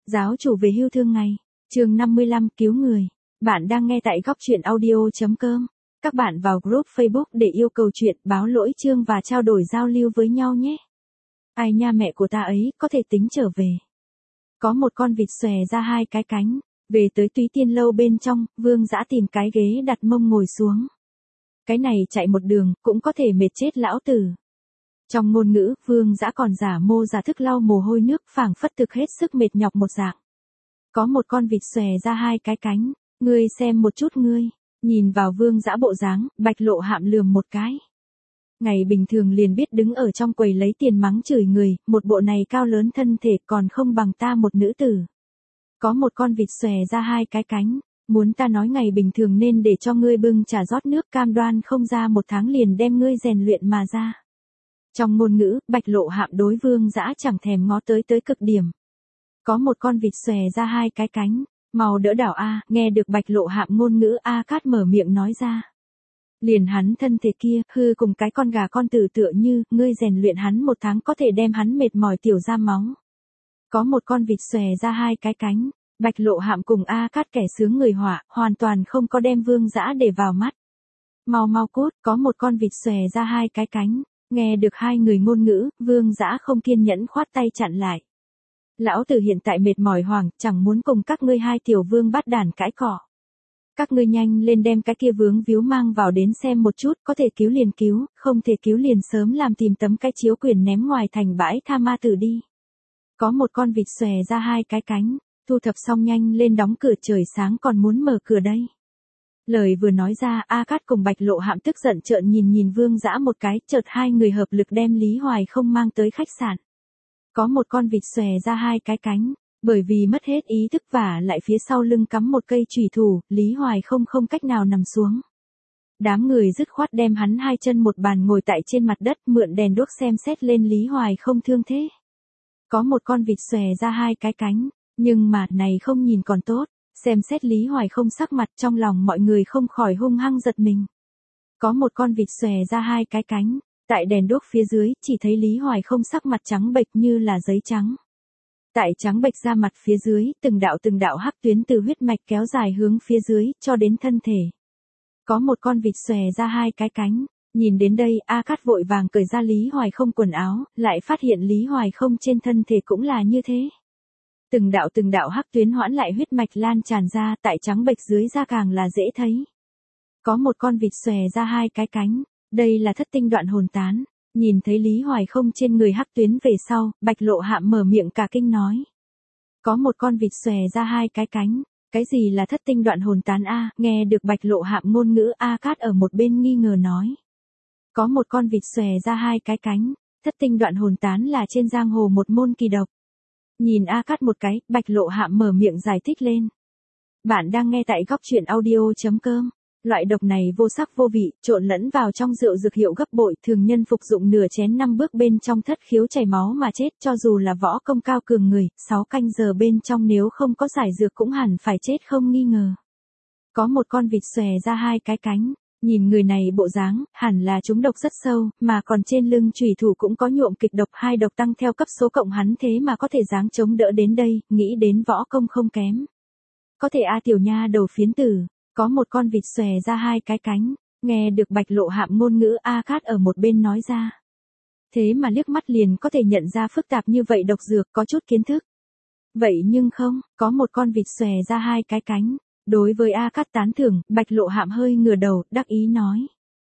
Giáo chủ về hưu thương ngày. Chương 55 cứu người. Bạn đang nghe tại góc truyện audio.com. Các bạn vào group Facebook để yêu cầu chuyện, báo lỗi chương và trao đổi giao lưu với nhau nhé. Ai nha, mẹ của ta ấy có thể tính trở về. Có một con vịt xòe ra hai cái cánh, về tới Túy Tiên lâu bên trong, Vương Dã tìm cái ghế đặt mông ngồi xuống. Cái này chạy một đường cũng có thể mệt chết lão tử. Trong ngôn ngữ, Vương Dã còn giả mô giả thức lau mồ hôi nước, phảng phất thực hết sức mệt nhọc một dạng. Có một con vịt xòe ra hai cái cánh, ngươi xem một chút ngươi. Nhìn vào Vương Dã bộ dáng, Bạch Lộ Hạm lườm một cái. Ngày bình thường liền biết đứng ở trong quầy lấy tiền mắng chửi người, một bộ này cao lớn thân thể còn không bằng ta một nữ tử. Có một con vịt xòe ra hai cái cánh, muốn ta nói ngày bình thường nên để cho ngươi bưng trà rót nước, cam đoan không ra một tháng liền đem ngươi rèn luyện mà ra. Trong ngôn ngữ, Bạch Lộ Hạm đối Vương Dã chẳng thèm ngó tới cực điểm. Có một con vịt xòe ra hai cái cánh, mau đỡ đảo a. Nghe được Bạch Lộ Hạm ngôn ngữ, A Cát mở miệng nói ra. Liền hắn thân thể kia, hư cùng cái con gà con tử tựa như, ngươi rèn luyện hắn một tháng có thể đem hắn mệt mỏi tiểu ra máu. Có một con vịt xòe ra hai cái cánh, Bạch Lộ Hạm cùng A Cát kẻ sướng người họa, hoàn toàn không có đem Vương Dã để vào mắt. Mau cút, có một con vịt xòe ra hai cái cánh. Nghe được hai người ngôn ngữ, Vương Dã không kiên nhẫn khoát tay chặn lại. Lão tử hiện tại mệt mỏi hoảng, chẳng muốn cùng các ngươi hai tiểu vương bắt đàn cãi cọ. Các ngươi nhanh lên đem cái kia vướng víu mang vào đến xem một chút, có thể cứu liền cứu, không thể cứu liền sớm làm tìm tấm cái chiếu quyền ném ngoài thành bãi tha ma tử đi. Có một con vịt xòe ra hai cái cánh, thu thập xong nhanh lên đóng cửa, trời sáng còn muốn mở cửa đây. Lời vừa nói ra, A Cát cùng Bạch Lộ Hạm tức giận trợn nhìn Vương Dã một cái, chợt hai người hợp lực đem Lý Hoài không mang tới khách sạn. Có một con vịt xòe ra hai cái cánh, bởi vì mất hết ý thức và lại phía sau lưng cắm một cây chùy thủ, Lý Hoài không cách nào nằm xuống. Đám người dứt khoát đem hắn hai chân một bàn ngồi tại trên mặt đất, mượn đèn đuốc xem xét lên Lý Hoài không thương thế. Có một con vịt xòe ra hai cái cánh, nhưng mà này không nhìn còn tốt. Xem xét Lý Hoài không sắc mặt, trong lòng mọi người không khỏi hung hăng giật mình. Có một con vịt xòe ra hai cái cánh, tại đèn đuốc phía dưới, chỉ thấy Lý Hoài không sắc mặt trắng bệch như là giấy trắng. Tại trắng bệch da mặt phía dưới, từng đạo hắc tuyến từ huyết mạch kéo dài hướng phía dưới, cho đến thân thể. Có một con vịt xòe ra hai cái cánh, nhìn đến đây, A Cát vội vàng cởi ra Lý Hoài không quần áo, lại phát hiện Lý Hoài không trên thân thể cũng là như thế. Từng đạo hắc tuyến hoãn lại huyết mạch lan tràn ra, tại trắng bệch dưới da càng là dễ thấy. Có một con vịt xòe ra hai cái cánh, đây là thất tinh đoạn hồn tán. Nhìn thấy Lý Hoài không trên người hắc tuyến về sau, Bạch Lộ Hạm mở miệng cả kinh nói. Có một con vịt xòe ra hai cái cánh, cái gì là thất tinh đoạn hồn tán a? Nghe được Bạch Lộ Hạm ngôn ngữ, A Cát ở một bên nghi ngờ nói. Có một con vịt xòe ra hai cái cánh, thất tinh đoạn hồn tán là trên giang hồ một môn kỳ độc. Nhìn A Cát một cái, Bạch Lộ Hạm mở miệng giải thích lên. Bạn đang nghe tại góc truyện audio.com. Loại độc này vô sắc vô vị, trộn lẫn vào trong rượu dược hiệu gấp bội, thường nhân phục dụng nửa chén 5 bước bên trong thất khiếu chảy máu mà chết, cho dù là võ công cao cường người, 6 canh giờ bên trong nếu không có giải dược cũng hẳn phải chết không nghi ngờ. Có một con vịt xòe ra hai cái cánh, nhìn người này bộ dáng, hẳn là trúng độc rất sâu, mà còn trên lưng chủy thủ cũng có nhuộm kịch độc, hai độc tăng theo cấp số cộng hắn thế mà có thể dáng chống đỡ đến đây, nghĩ đến võ công không kém. Có thể a tiểu nha đầu phiến tử, có một con vịt xòe ra hai cái cánh, nghe được Bạch Lộ Hạm ngôn ngữ, A Cát ở một bên nói ra. Thế mà liếc mắt liền có thể nhận ra phức tạp như vậy độc dược, có chút kiến thức. Vậy nhưng không, có một con vịt xòe ra hai cái cánh. Đối với A Cát tán thưởng, Bạch Lộ Hạm hơi ngửa đầu, đắc ý nói.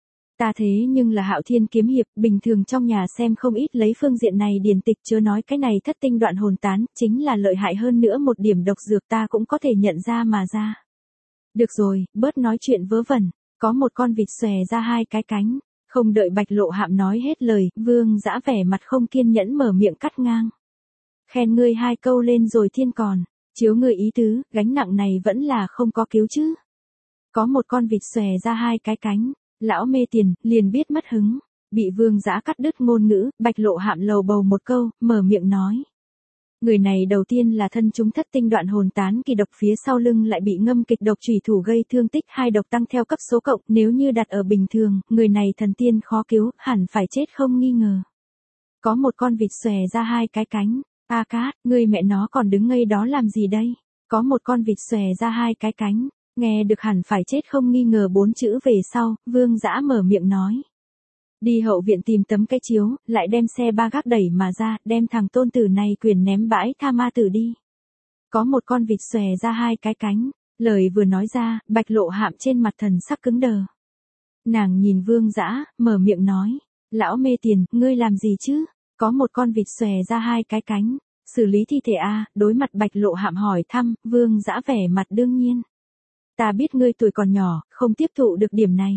Ta thế nhưng là Hạo Thiên kiếm hiệp, bình thường trong nhà xem không ít lấy phương diện này điển tịch, chớ nói cái này thất tinh đoạn hồn tán, chính là lợi hại hơn nữa một điểm độc dược ta cũng có thể nhận ra mà ra. Được rồi, bớt nói chuyện vớ vẩn, có một con vịt xòe ra hai cái cánh, không đợi Bạch Lộ Hạm nói hết lời, Vương Dã vẻ mặt không kiên nhẫn mở miệng cắt ngang. Khen ngươi hai câu lên rồi thiên còn. Chiếu người ý tứ, gánh nặng này vẫn là không có cứu chứ. Có một con vịt xòe ra hai cái cánh, lão mê tiền, liền biết mất hứng. Bị Vương Dã cắt đứt ngôn ngữ, Bạch Lộ Hạm lầu bầu một câu, mở miệng nói. Người này đầu tiên là thân chúng thất tinh đoạn hồn tán kỳ độc, phía sau lưng lại bị ngâm kịch độc chủy thủ gây thương tích, hai độc tăng theo cấp số cộng, nếu như đặt ở bình thường, người này thần tiên khó cứu, hẳn phải chết không nghi ngờ. Có một con vịt xòe ra hai cái cánh. A Cát, ngươi mẹ nó còn đứng ngây đó làm gì đây? Có một con vịt xòe ra hai cái cánh, nghe được hẳn phải chết không nghi ngờ 4 chữ về sau, Vương Dã mở miệng nói. Đi hậu viện tìm tấm cái chiếu, lại đem xe ba gác đẩy mà ra, đem thằng tôn tử này quyền ném bãi tha ma tử đi. Có một con vịt xòe ra hai cái cánh, lời vừa nói ra, Bạch Lộ Hạm trên mặt thần sắc cứng đờ. Nàng nhìn Vương Dã, mở miệng nói, lão mê tiền, ngươi làm gì chứ? Có một con vịt xòe ra hai cái cánh, xử lý thi thể a. Đối mặt Bạch Lộ Hạm hỏi thăm, Vương Dã vẻ mặt đương nhiên. Ta biết ngươi tuổi còn nhỏ, không tiếp thụ được điểm này.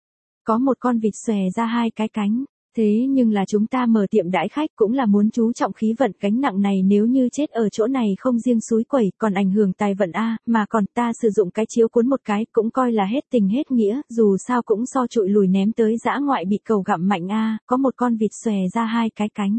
Có một con vịt xòe ra hai cái cánh, thế nhưng là chúng ta mở tiệm đãi khách cũng là muốn chú trọng khí vận, gánh nặng này nếu như chết ở chỗ này không riêng xúi quẩy còn ảnh hưởng tài vận a, mà còn ta sử dụng cái chiếu cuốn một cái cũng coi là hết tình hết nghĩa, dù sao cũng so trụi lùi ném tới dã ngoại bị cầu gặm mạnh a. Có một con vịt xòe ra hai cái cánh.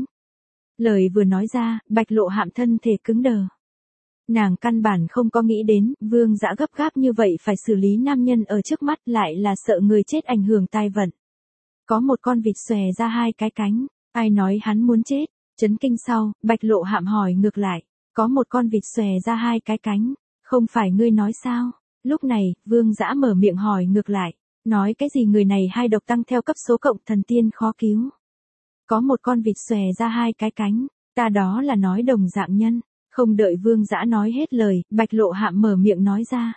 Lời vừa nói ra, Bạch Lộ Hạm thân thể cứng đờ. Nàng căn bản không có nghĩ đến, Vương Dã gấp gáp như vậy phải xử lý nam nhân ở trước mắt, lại là sợ người chết ảnh hưởng tài vận. Có một con vịt xòe ra hai cái cánh, ai nói hắn muốn chết? Chấn kinh sau, Bạch Lộ Hạm hỏi ngược lại, có một con vịt xòe ra hai cái cánh, không phải ngươi nói sao? Lúc này, Vương Dã mở miệng hỏi ngược lại, nói cái gì người này hai độc tăng theo cấp số cộng, thần tiên khó cứu. Có một con vịt xòe ra hai cái cánh, ta đó là nói đồng dạng nhân. Không đợi Vương Dã nói hết lời, Bạch Lộ Hạm mở miệng nói ra.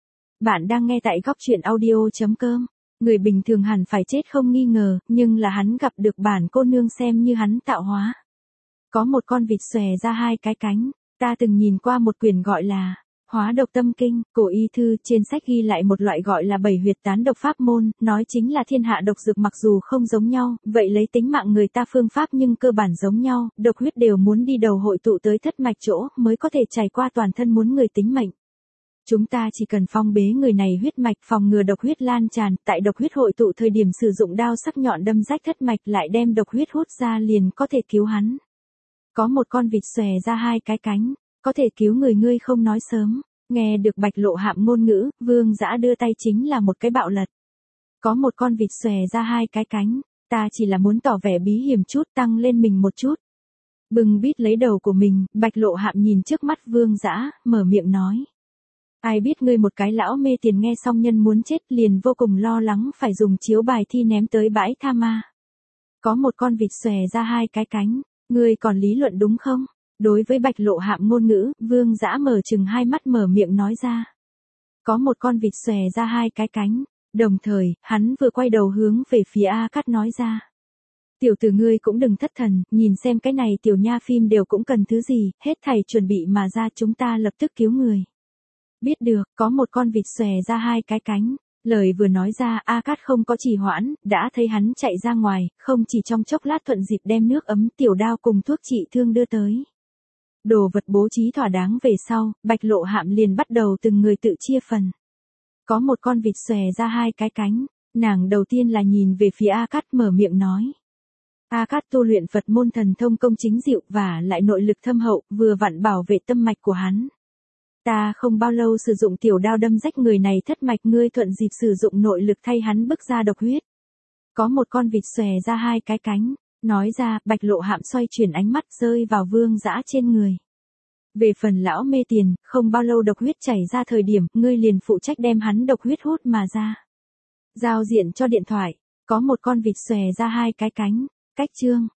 Bạn đang nghe tại góc truyện audio.com. Người bình thường hẳn phải chết không nghi ngờ, nhưng là hắn gặp được bản cô nương xem như hắn tạo hóa. Có một con vịt xòe ra hai cái cánh, ta từng nhìn qua một quyển gọi là Hóa độc tâm kinh, cổ y thư, trên sách ghi lại một loại gọi là bảy huyệt tán độc pháp môn, nói chính là thiên hạ độc dược mặc dù không giống nhau, vậy lấy tính mạng người ta phương pháp nhưng cơ bản giống nhau, độc huyết đều muốn đi đầu hội tụ tới thất mạch chỗ, mới có thể trải qua toàn thân muốn người tính mệnh. Chúng ta chỉ cần phong bế người này huyết mạch phòng ngừa độc huyết lan tràn, tại độc huyết hội tụ thời điểm sử dụng đao sắc nhọn đâm rách thất mạch lại đem độc huyết hút ra liền có thể cứu hắn. Có một con vịt xòe ra hai cái cánh, có thể cứu người ngươi không nói sớm. Nghe được Bạch Lộ Hạm ngôn ngữ, Vương Dã đưa tay chính là một cái bạo lật. Có một con vịt xòe ra hai cái cánh, ta chỉ là muốn tỏ vẻ bí hiểm chút, tăng lên mình một chút. Bừng bít lấy đầu của mình, Bạch Lộ Hạm nhìn trước mắt Vương Dã, mở miệng nói. Ai biết ngươi một cái lão mê tiền, nghe xong nhân muốn chết liền vô cùng lo lắng phải dùng chiếu bài thi ném tới bãi tha ma. Có một con vịt xòe ra hai cái cánh, ngươi còn lý luận đúng không? Đối với Bạch Lộ Hạm ngôn ngữ, Vương Dã mở chừng hai mắt mở miệng nói ra. Có một con vịt xòe ra hai cái cánh, đồng thời, hắn vừa quay đầu hướng về phía A Cát nói ra. Tiểu tử ngươi cũng đừng thất thần, nhìn xem cái này tiểu nha phim đều cũng cần thứ gì, hết thảy chuẩn bị mà ra, chúng ta lập tức cứu người. Biết được, có một con vịt xòe ra hai cái cánh. Lời vừa nói ra, A Cát không có trì hoãn, đã thấy hắn chạy ra ngoài, không chỉ trong chốc lát thuận dịp đem nước ấm, tiểu đao cùng thuốc trị thương đưa tới. Đồ vật bố trí thỏa đáng về sau, Bạch Lộ Hạm liền bắt đầu từng người tự chia phần. Có một con vịt xòe ra hai cái cánh, nàng đầu tiên là nhìn về phía A Cát mở miệng nói. A Cát tu luyện Phật môn thần thông công chính diệu và lại nội lực thâm hậu, vừa vặn bảo vệ tâm mạch của hắn. Ta không bao lâu sử dụng tiểu đao đâm rách người này thất mạch, ngươi thuận dịp sử dụng nội lực thay hắn bức ra độc huyết. Có một con vịt xòe ra hai cái cánh, nói ra, Bạch Lộ Hạm xoay chuyển ánh mắt rơi vào Vương Dã trên người. Về phần lão mê tiền, không bao lâu độc huyết chảy ra thời điểm, ngươi liền phụ trách đem hắn độc huyết hút mà ra. Giao diện cho điện thoại, có một con vịt xòe ra hai cái cánh, cách chương.